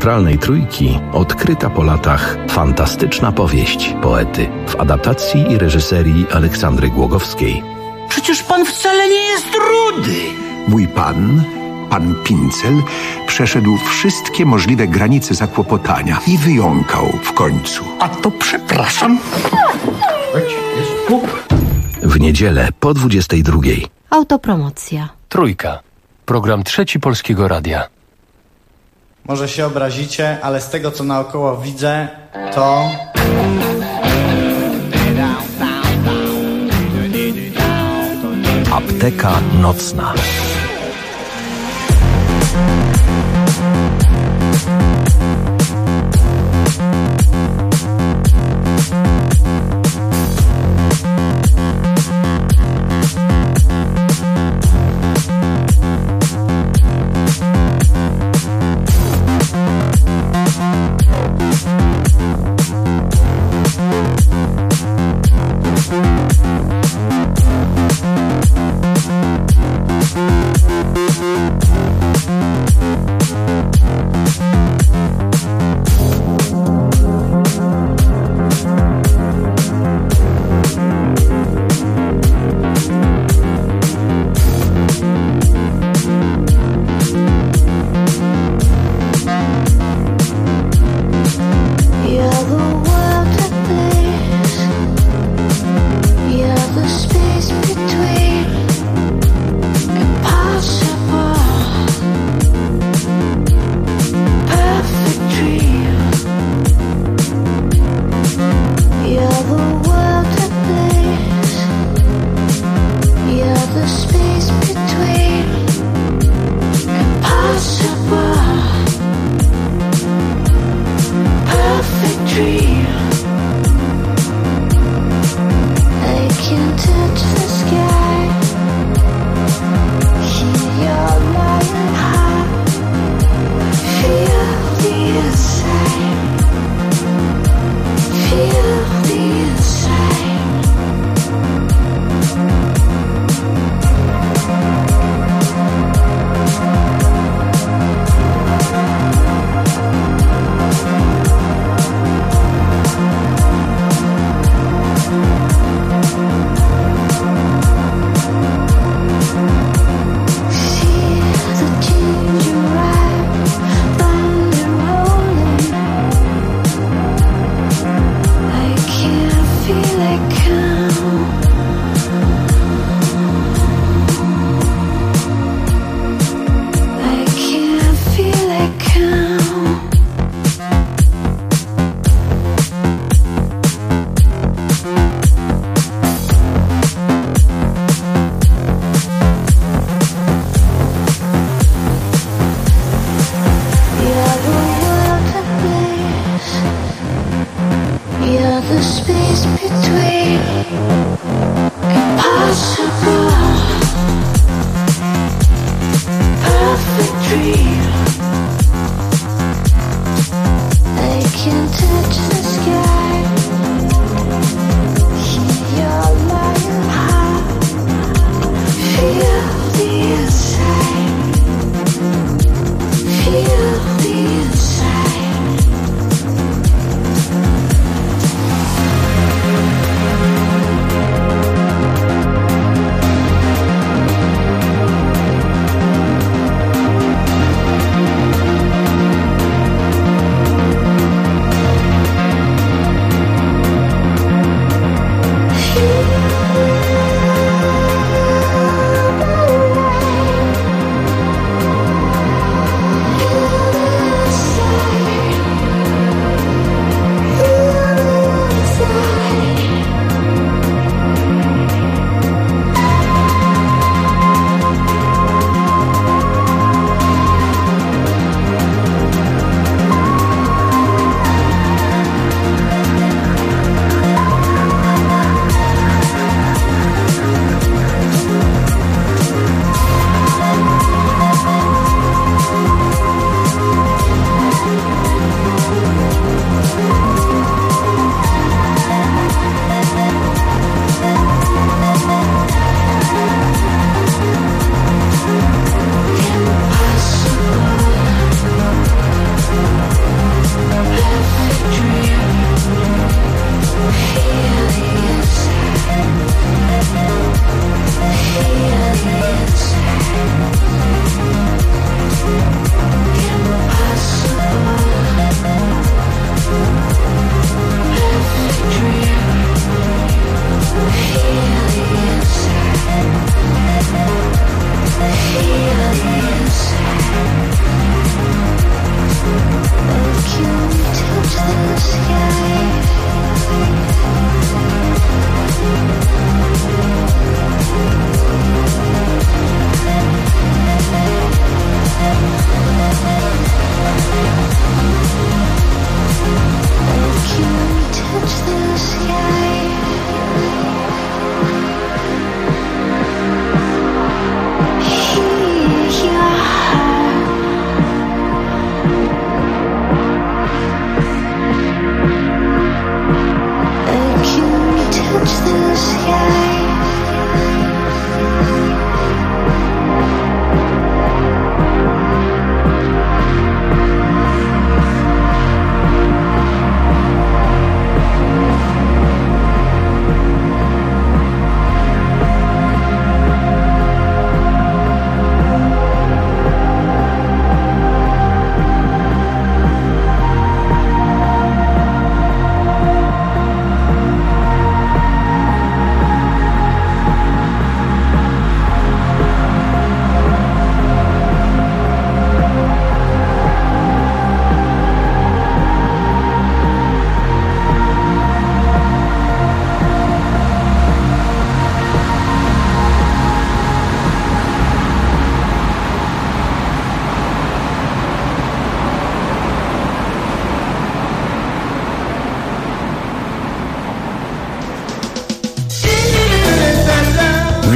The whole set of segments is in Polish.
teatralnej Trójki odkryta po latach fantastyczna powieść poety w adaptacji i reżyserii Aleksandry Głogowskiej. Przecież pan wcale nie jest rudy. Mój pan Pincel, przeszedł wszystkie możliwe granice zakłopotania i wyjąkał w końcu. A to przepraszam. W niedzielę po 22:00. Autopromocja. Trójka. Program Trzeci Polskiego Radia. Może się obrazicie, ale z tego, co naokoło widzę, to... Apteka nocna.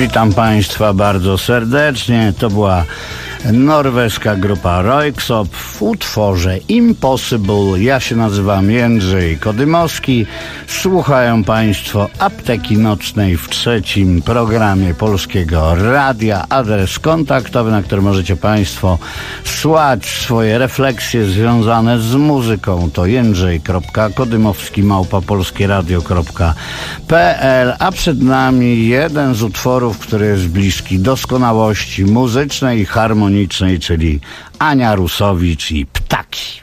Witam Państwa bardzo serdecznie. To była norweska grupa Röyksopp w utworze Impossible. Ja się nazywam Jędrzej Kodymowski. Słuchają Państwo Apteki Nocnej w trzecim programie Polskiego Radia. Adres kontaktowy, na który możecie Państwo słać swoje refleksje związane z muzyką, to jędrzej.kodymowski@polskieradio.pl. A przed nami jeden z utworów, który jest bliski doskonałości muzycznej i harmonicznej, czyli Ania Rusowicz i Ptaki.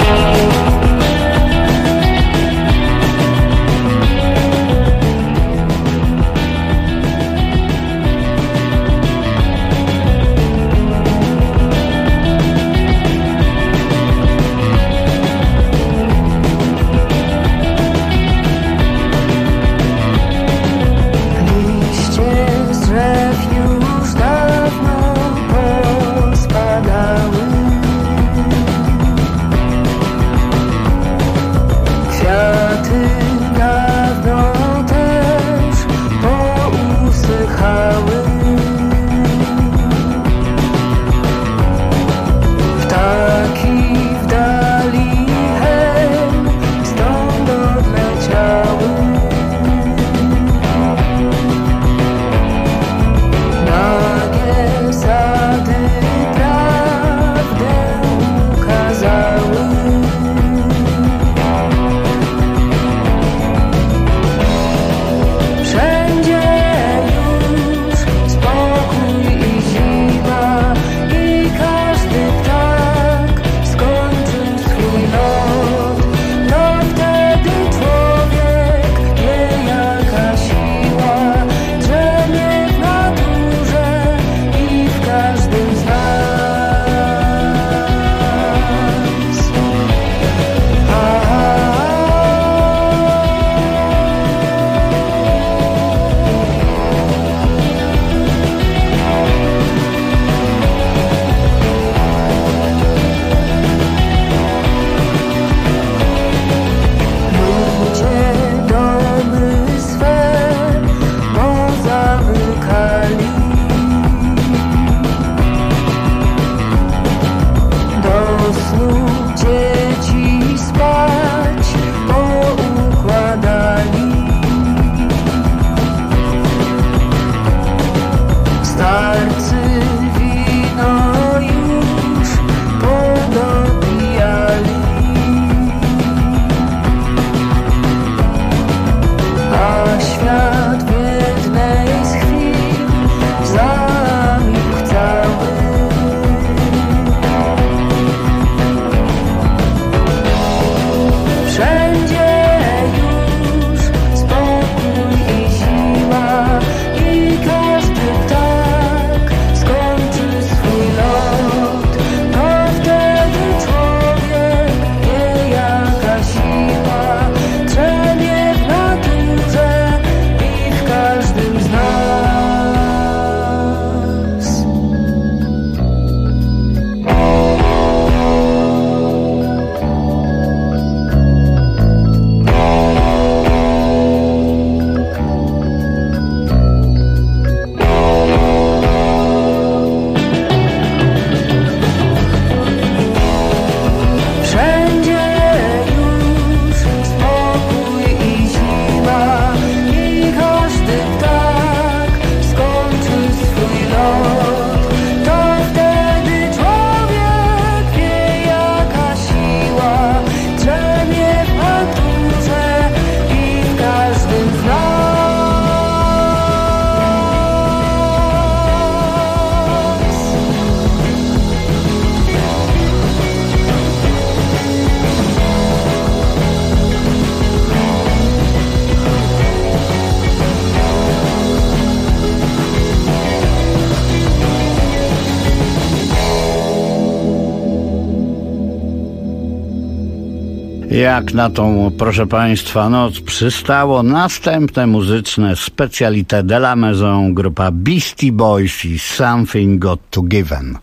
Jak na tą, proszę Państwa, noc przystało następne muzyczne specalité de la maison, grupa Beastie Boys i Something Got to Given.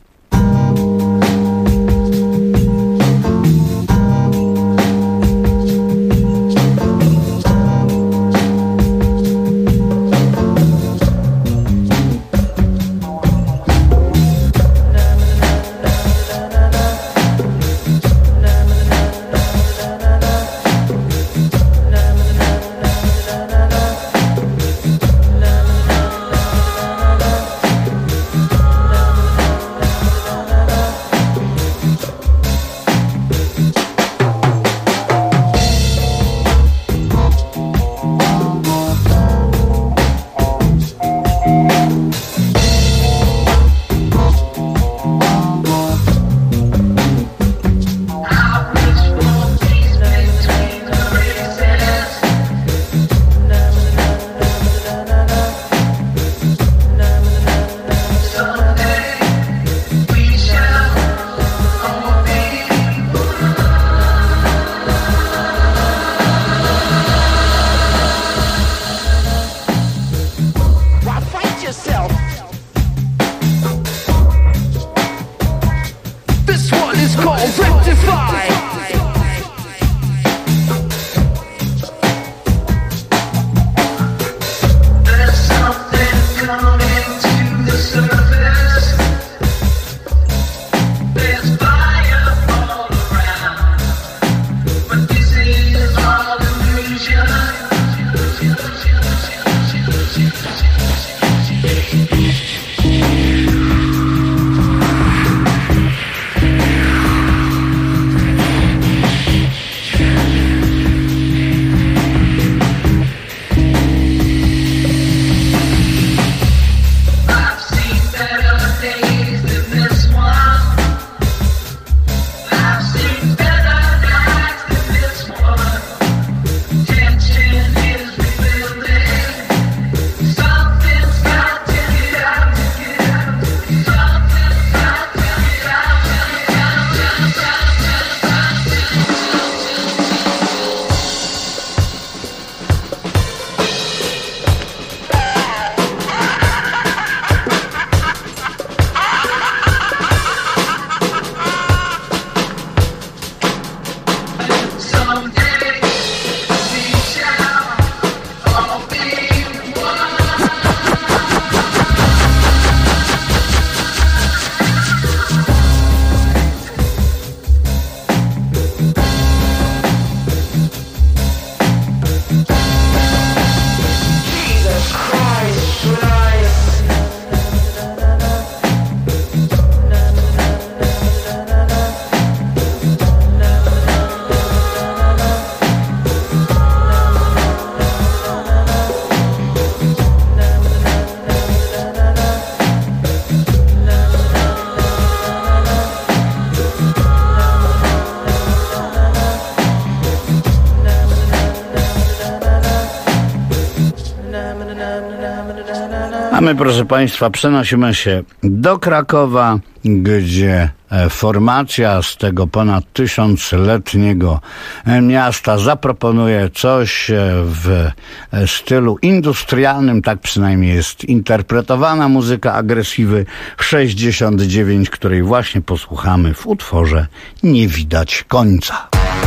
A my, proszę Państwa, przenosimy się do Krakowa, gdzie formacja z tego ponad 1000-letniego miasta zaproponuje coś w stylu industrialnym, tak przynajmniej jest interpretowana muzyka Agresywy 69, której właśnie posłuchamy w utworze Nie widać końca.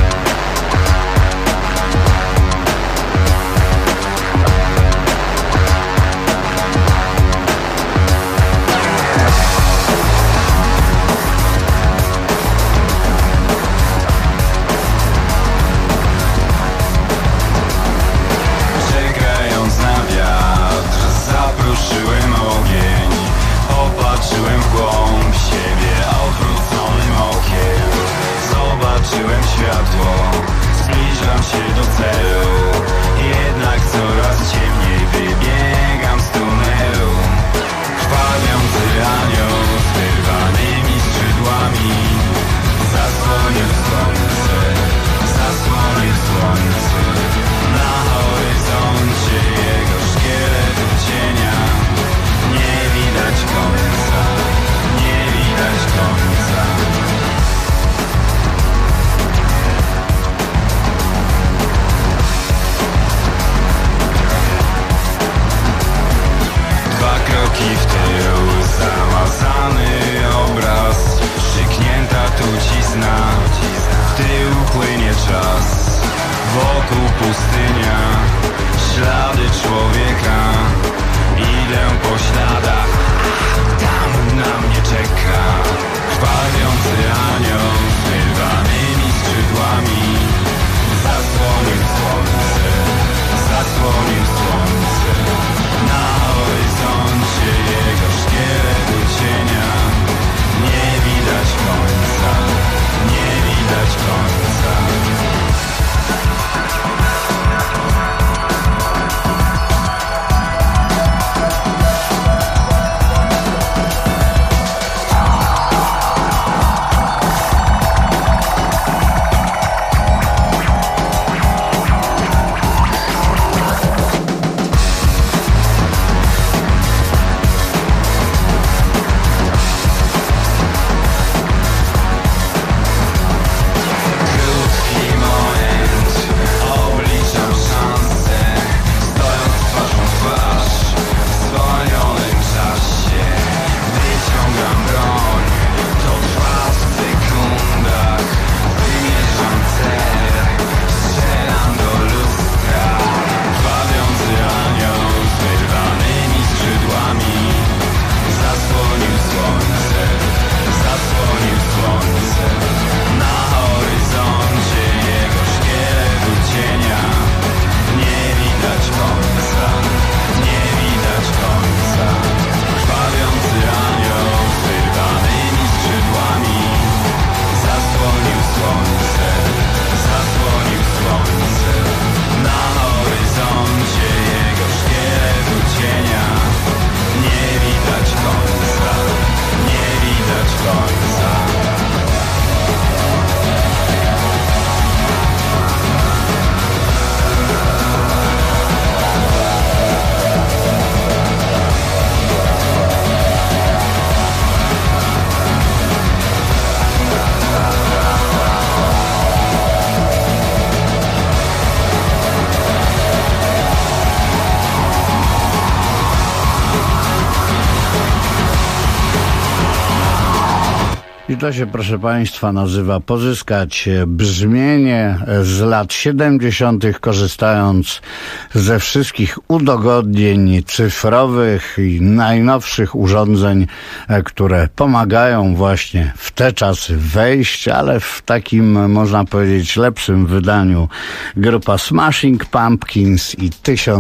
I to się, proszę Państwa, nazywa pozyskać brzmienie z lat 70., korzystając ze wszystkich udogodnień cyfrowych i najnowszych urządzeń, które pomagają właśnie w te czasy wejść, ale w takim, można powiedzieć, lepszym wydaniu grupa Smashing Pumpkins i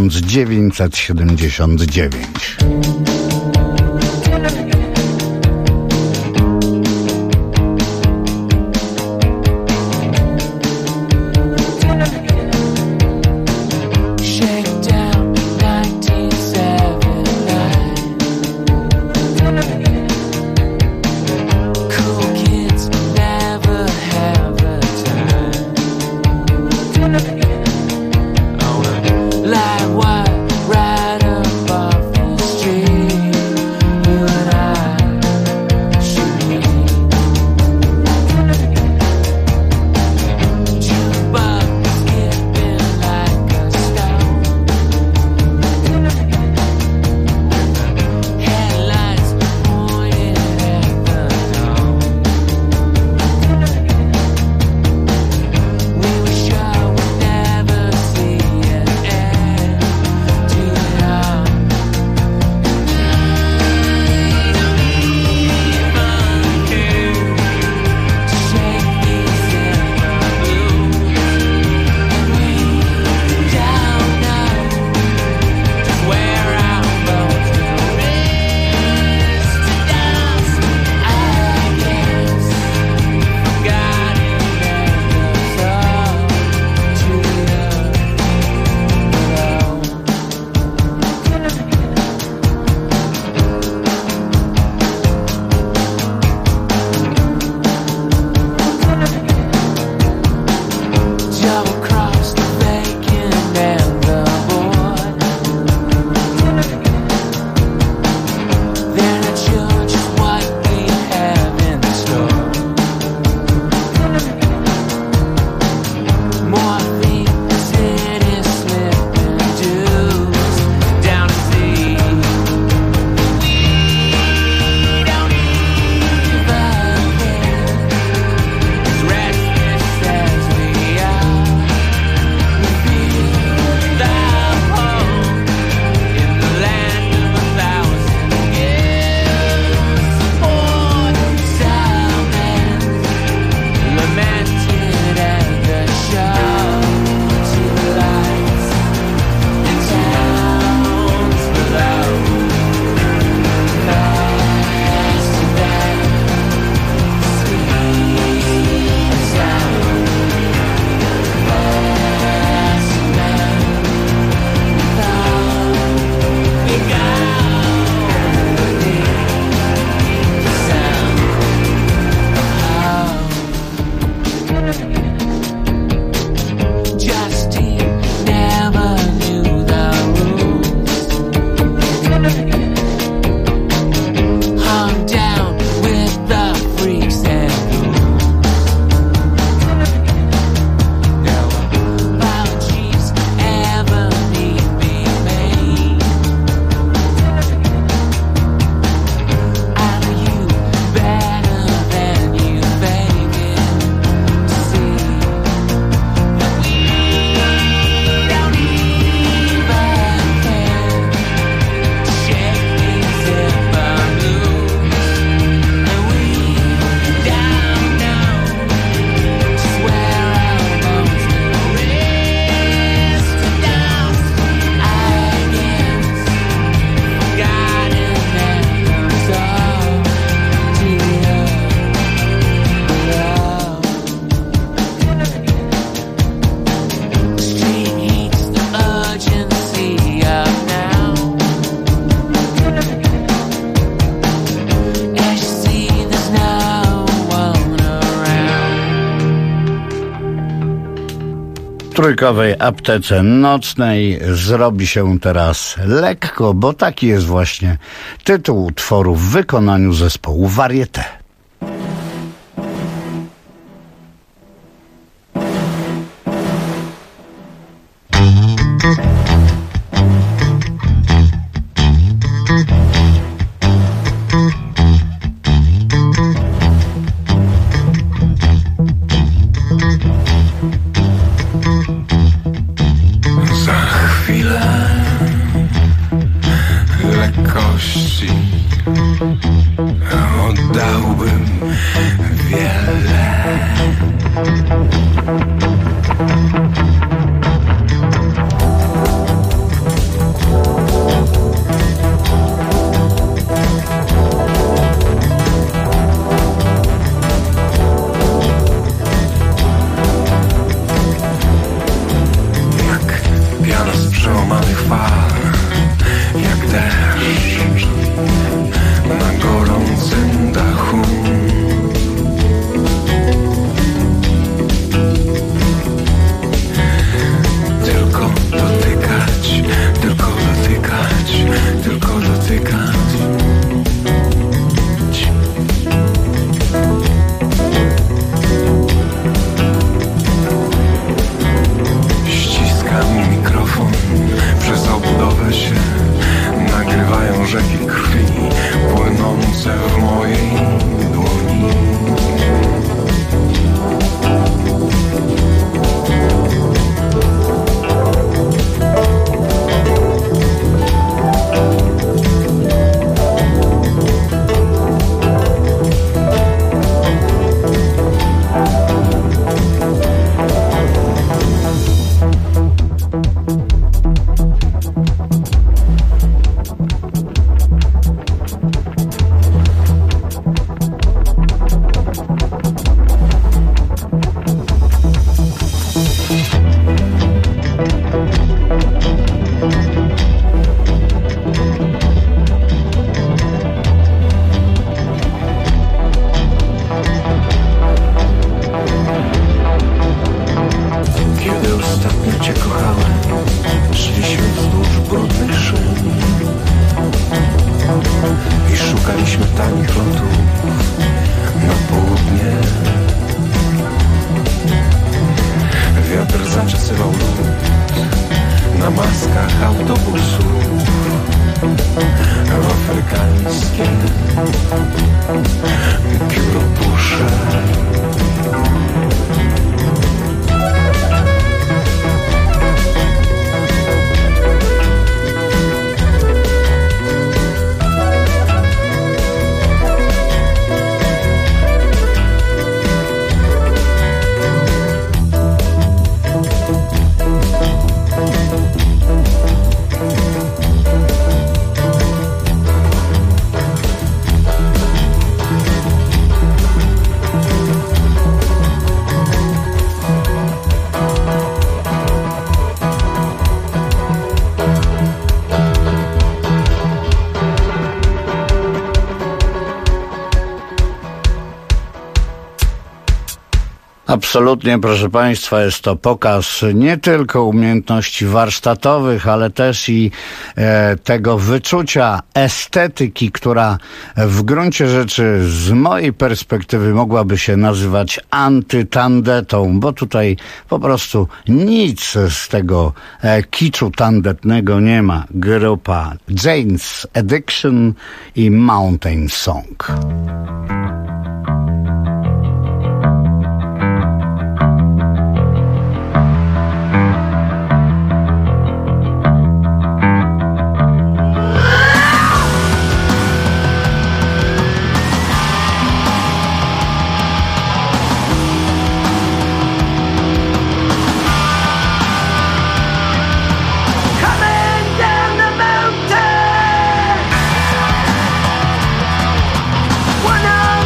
1979. Like what right above the street. trójkowej aptece nocnej zrobi się teraz lekko, bo taki jest właśnie tytuł utworu w wykonaniu zespołu Varieté. Oddałbym zaczesywał lód na maskach autobusów w afrykańskie pióropusze. Absolutnie, proszę Państwa, jest to pokaz nie tylko umiejętności warsztatowych, ale też i tego wyczucia estetyki, która w gruncie rzeczy z mojej perspektywy mogłaby się nazywać antytandetą, bo tutaj po prostu nic z tego kiczu tandetnego nie ma. Grupa Jane's Addiction i Mountain Song. One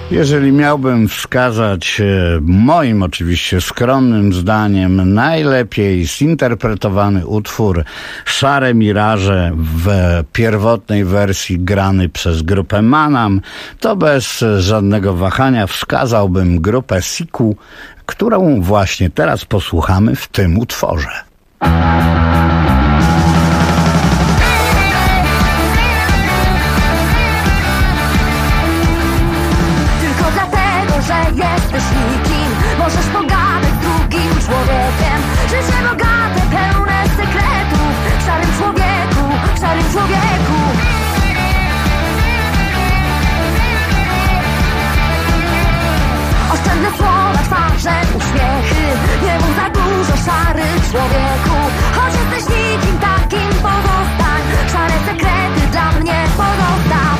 Jeżeli miałbym wskazać moim oczywiście skromnym zdaniem najlepiej zinterpretowany utwór Szare Miraże w pierwotnej wersji grany przez grupę Manam, to bez żadnego wahania wskazałbym grupę Siku, którą właśnie teraz posłuchamy w tym utworze. Jesteś nikim, możesz pogadać z drugim człowiekiem. Życie bogate, pełne sekretów. Szarym człowieku, szarym człowieku. Oszczędne słowa, twarze, uśmiechy. Nie mów za dużo, szary człowieku. Choć jesteś nikim, takim pozostań. Szare sekrety dla mnie pozostaw.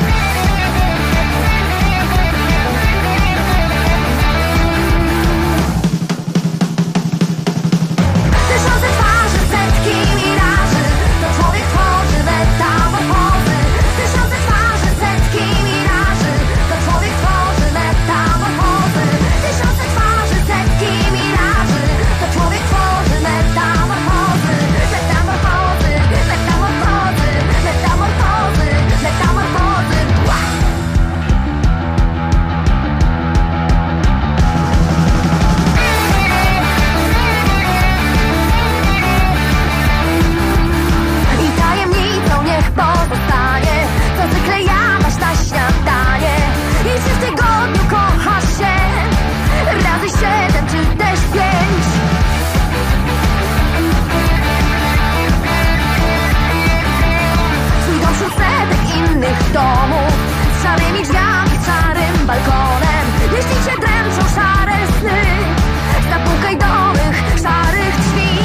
Domów, z szarymi drzwiami, z szarym balkonem. Jeśli cię dręczą szare sny, zapukaj do mych szarych drzwi.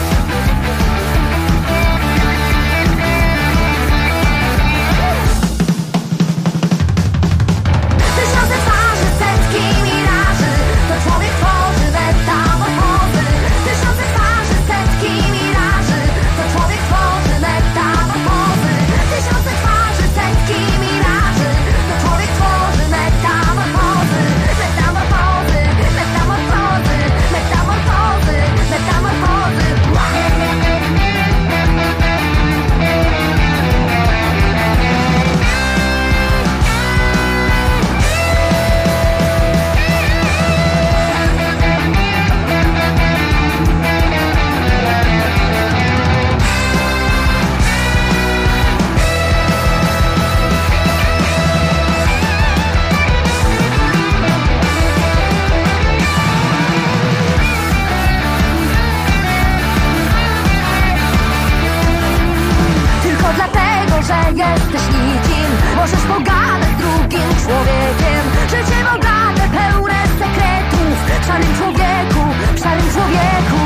Tysiące twarzy, setki miraży, to człowiek tworzy metamorfozy. Tysiące twarzy, setki miraży, to człowiek tworzy metamorfozy. Tysiące twarzy, setki miraży, to człowiek tworzy metamorfozy. Metamorfozy, metamorfozy, metamorfozy, metamorfozy. Tylko dlatego, że jesteś nikim, możesz pogadać z drugim człowiekiem. Życie bogate, pełne sekretów. W szarym człowieku, w szarym człowieku.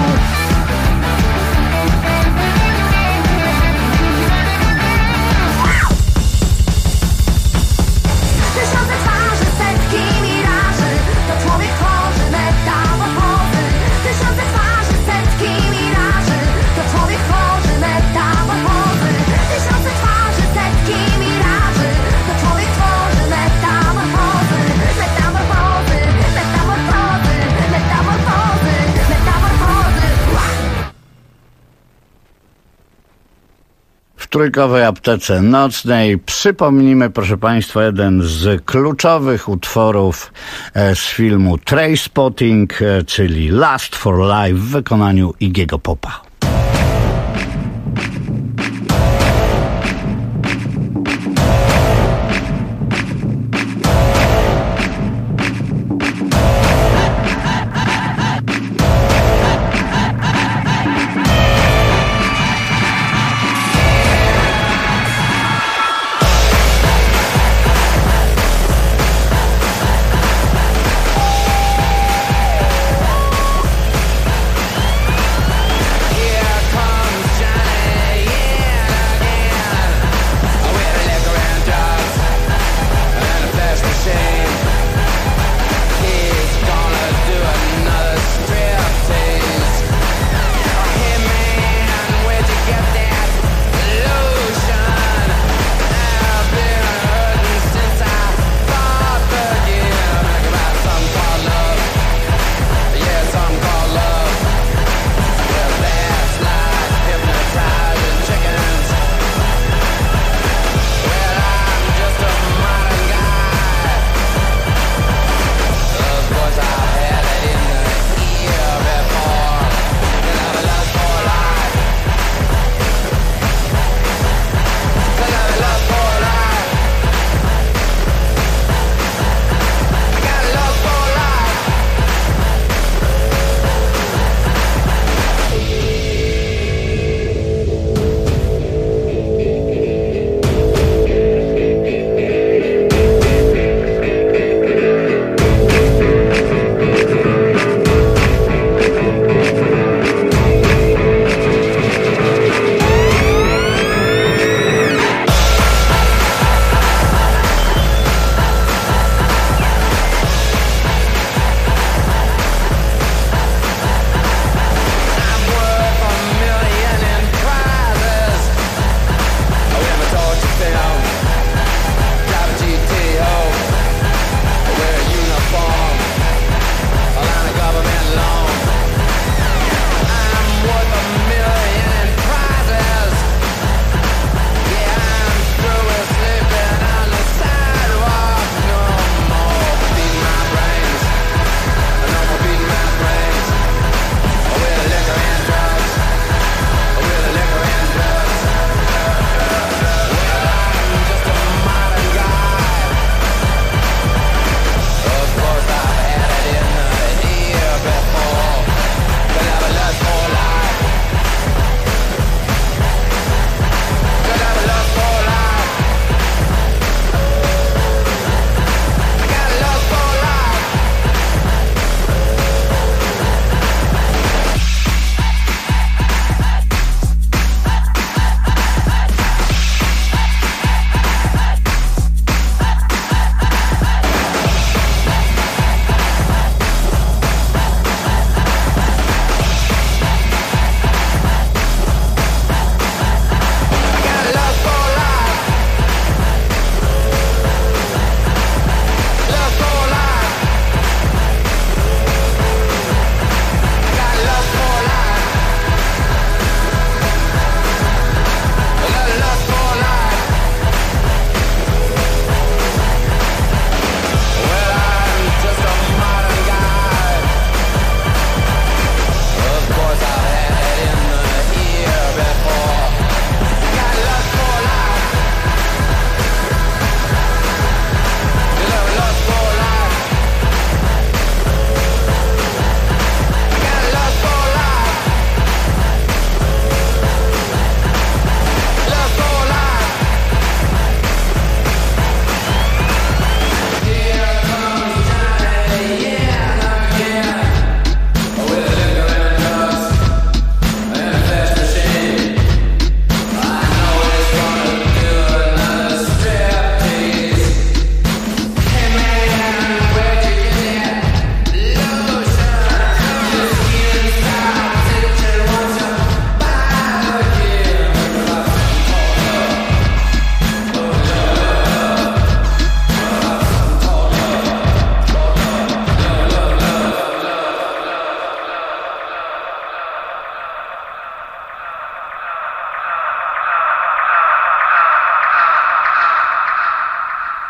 Tysiące twarzy, setki miraży, to człowiek tworzy metamorfozy. Tysiące twarzy, setki miraży, to człowiek tworzy metamorfozy. Tysiące twarzy, setki miraży, to człowiek tworzy metamorfozy. Metamorfozy, metamorfozy, metamorfozy, metamorfozy. W trójkowej aptece nocnej przypomnijmy, proszę Państwa, jeden z kluczowych utworów z filmu Trainspotting, czyli Last for Life w wykonaniu Iggy'ego Popa. Yeah.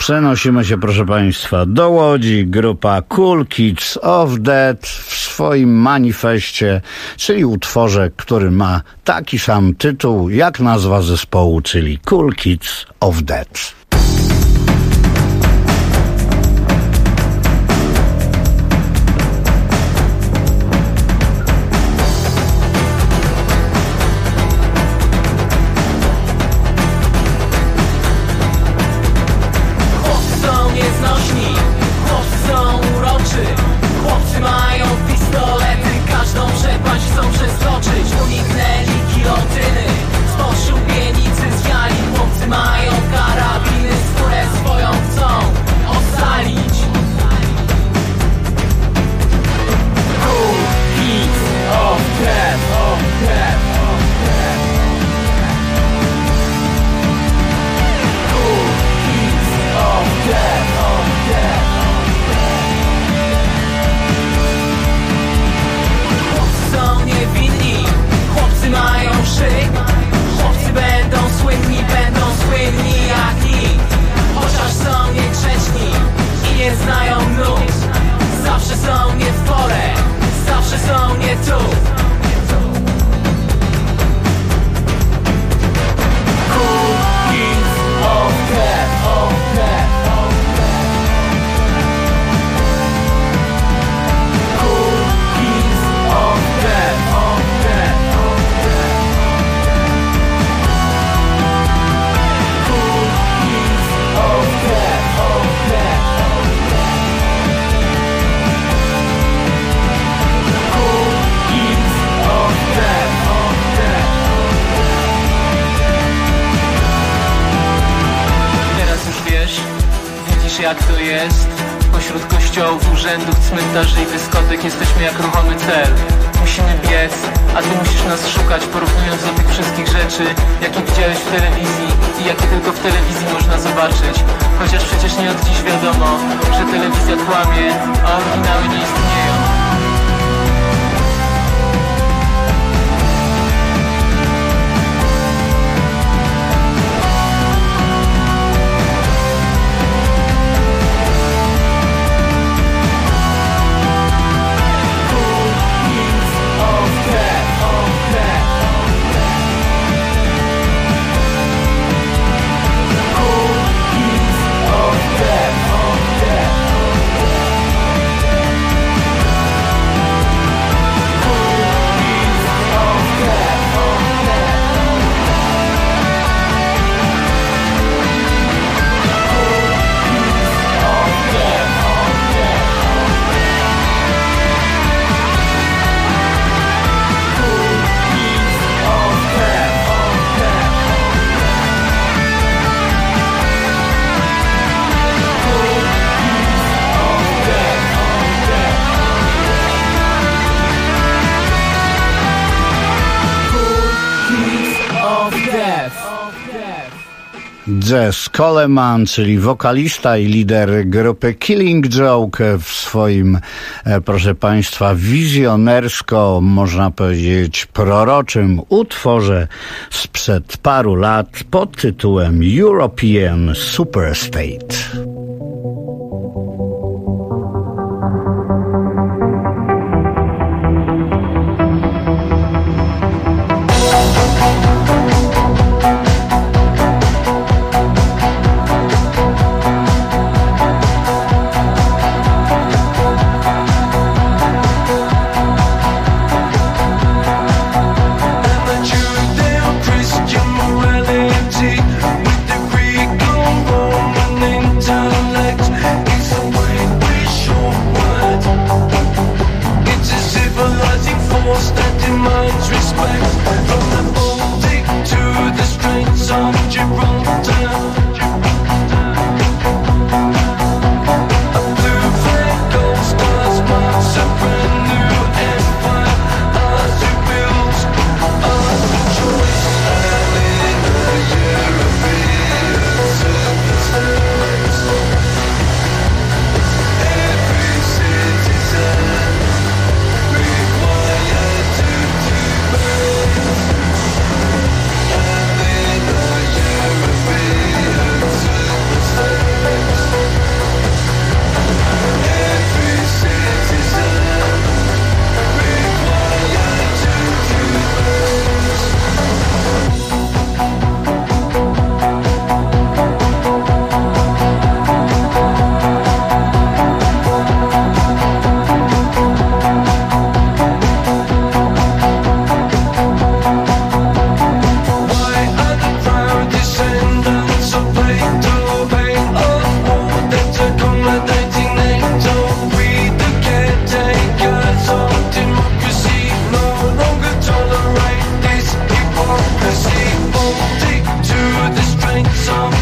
Przenosimy się, proszę Państwa, do Łodzi. Grupa Cool Kids of Death w swoim manifestie, czyli utworze, który ma taki sam tytuł jak nazwa zespołu, czyli Cool Kids of Death. Jak to jest? Pośród kościołów, urzędów, cmentarzy i dyskotek jesteśmy jak ruchomy cel. Musimy biec, a ty musisz nas szukać, porównując do tych wszystkich rzeczy, jakie widziałeś w telewizji i jakie tylko w telewizji można zobaczyć. Chociaż przecież nie od dziś wiadomo, że telewizja kłamie, a oryginały nie istnieją. Jess Coleman, czyli wokalista i lider grupy Killing Joke, w swoim, proszę Państwa, wizjonersko, można powiedzieć, proroczym utworze sprzed paru lat pod tytułem European Superstate.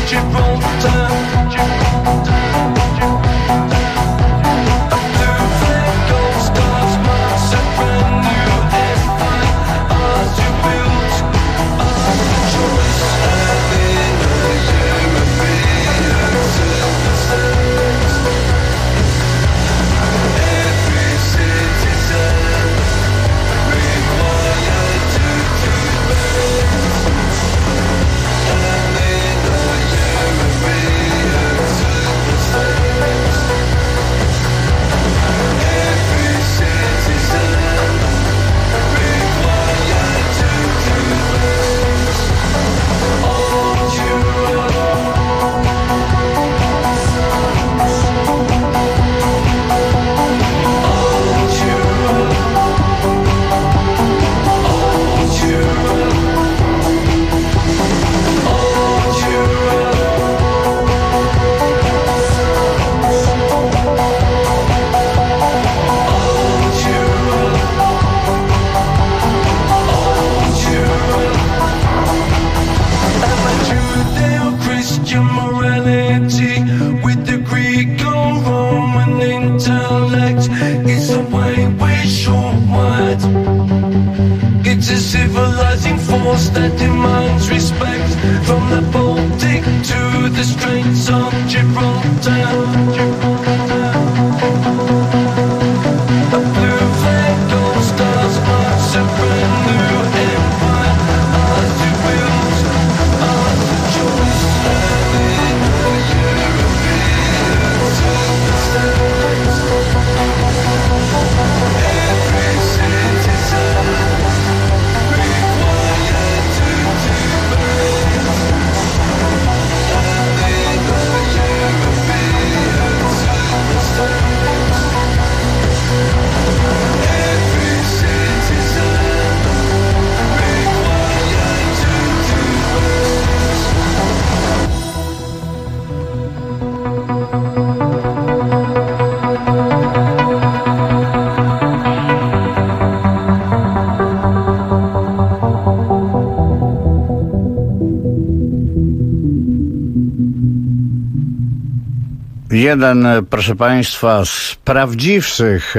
Jeden, proszę Państwa, z prawdziwszych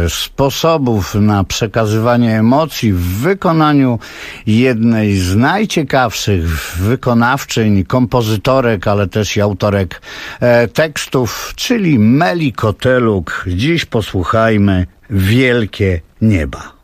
sposobów na przekazywanie emocji w wykonaniu jednej z najciekawszych wykonawczyń, kompozytorek, ale też i autorek tekstów, czyli Meli Koteluk. Dziś posłuchajmy Wielkie Nieba.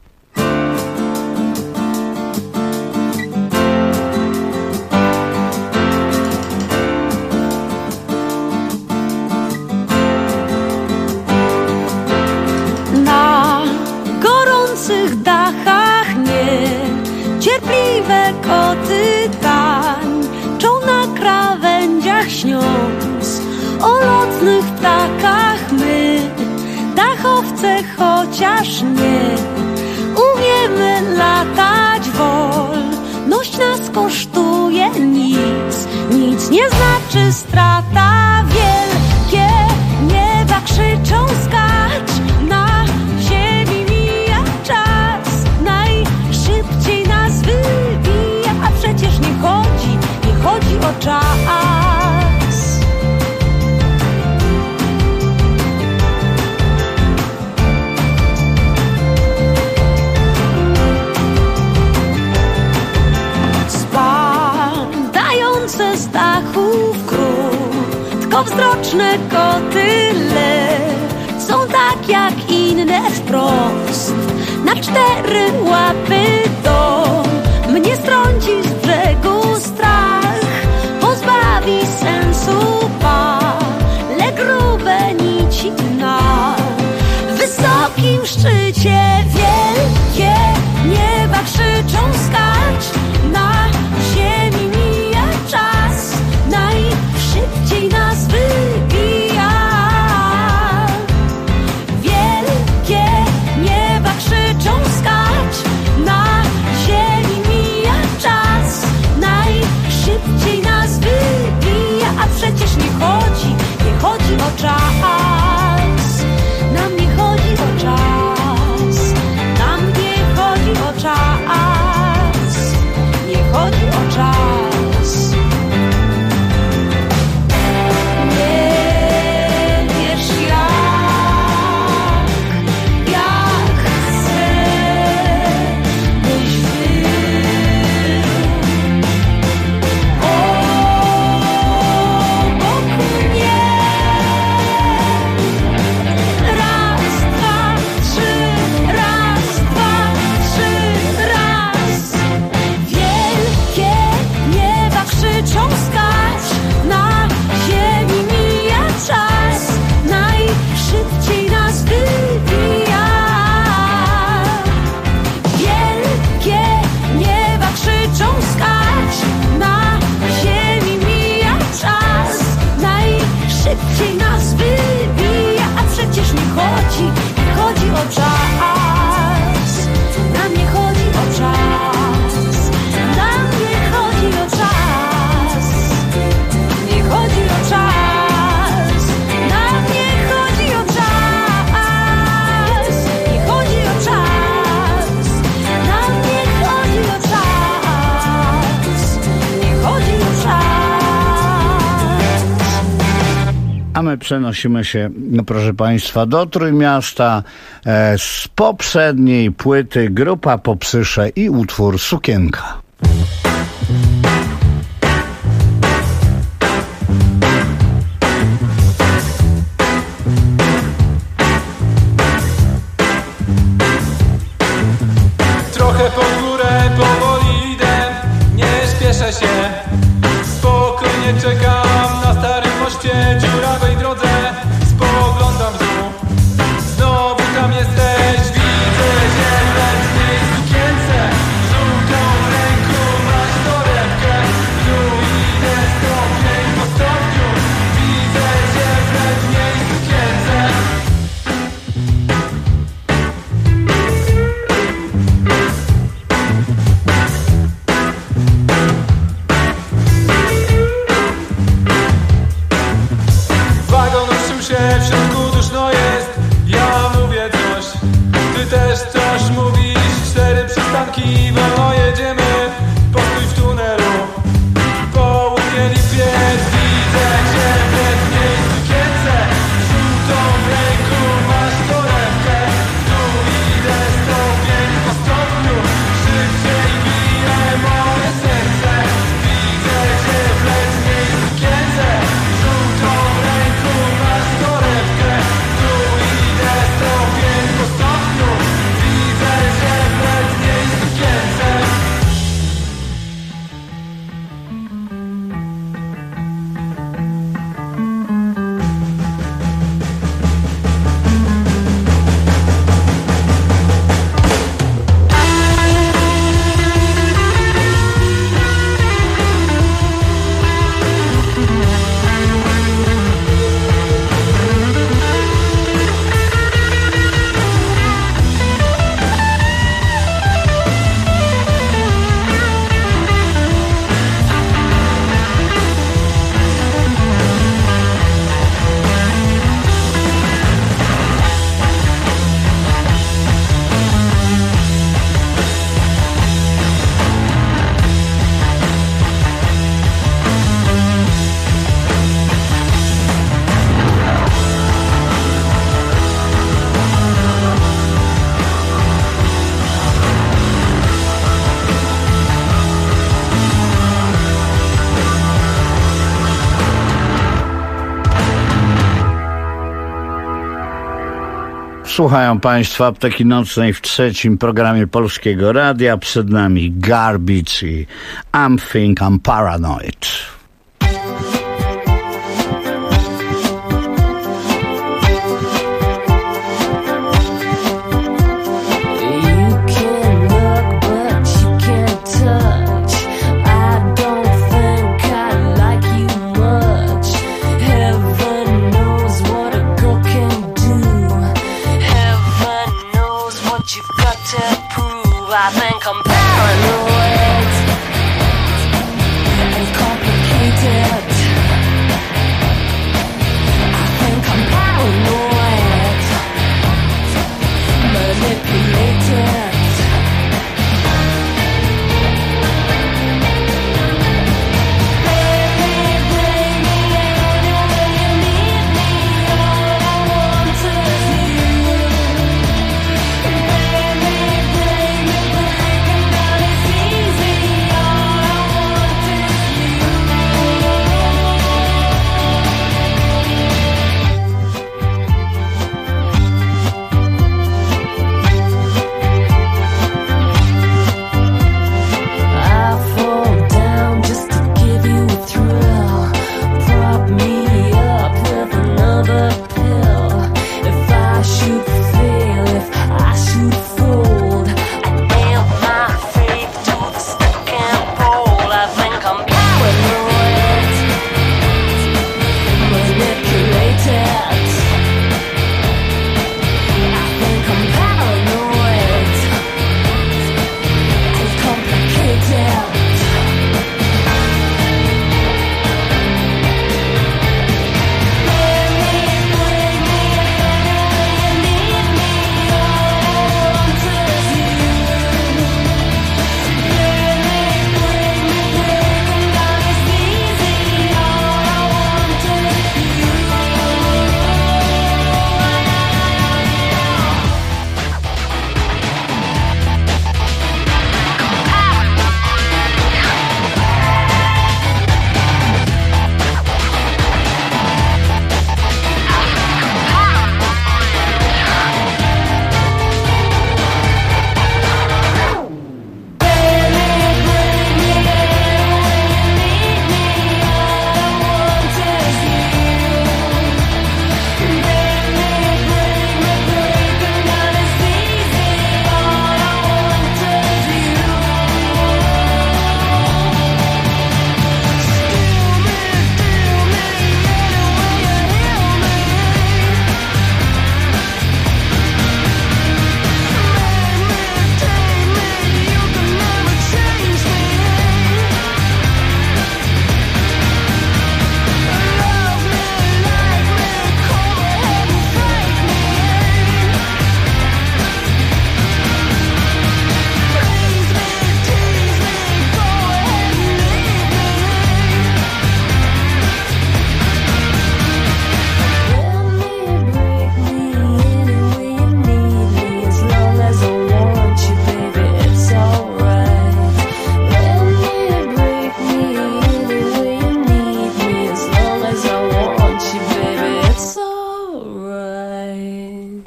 Cierpliwe koty tańczą na krawędziach, śniąc o lotnych ptakach. My, dachowce, chociaż nie umiemy latać, wolność nas kosztuje nic. Nic nie znaczy strata. Wielkie nieba krzyczą skacz, na ziemi mija czas, najszybciej nas wybija, a przecież nie chodzi o czas. Spadające z dachów krótkowzroczne koty są tak jak inne wprost na cztery łapy. To mnie strąci z brzegu strach, pozbawi sensu pale grube nici na wysokim szczycie. Wielkie nieba krzyczą skacz, na ziemi mija czas, najszybciej nas wybija. Wielkie nieba krzyczą skacz, na ziemi mija czas, najszybciej A my przenosimy się, proszę Państwa, do Trójmiasta z poprzedniej płyty Grupa Popsysze i utwór Sukienka. Trochę pod górę powoli idę, nie śpieszę się, spokojnie czekam na starym moście, dziurawej drodze, spoglądam w dół. Znowu tam jesteś, widzę cię w letniej sukience, żółtą w ręku masz torebkę, w dół idę stopień po stopniu, widzę cię w letniej sukience. Wagon ruszył się, w środku duszno jest, ja mówię coś, ty też coś mówisz, 4 przystanki, wolno jedziemy, postój w tunelu, południe lipiec, widzę cię w letniej sukience, żółtą w ręku masz torebkę, tu idę stopień po stopniu, szybciej bije moje serce, widzę cię w letniej sukience, żółtą w ręku masz torebkę, tu idę stopień po stopniu, widzę cię w letniej sukience. Słuchają Państwo Apteki Nocnej w 3. programie Polskiego Radia. Przed nami Garbage i Think I'm Paranoid. I think I'm paranoid and complicated.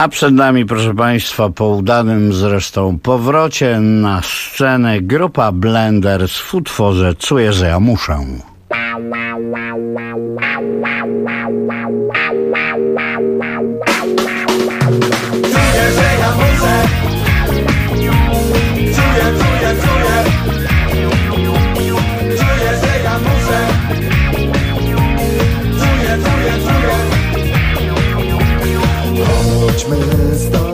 A przed nami, proszę Państwa, po udanym zresztą powrocie na scenę grupa Blenders w utworze Czuję, że ja muszę. Czuję, że ja muszę. Czuję. Czuję, że ja muszę. Czuję. Chodźmy stąd.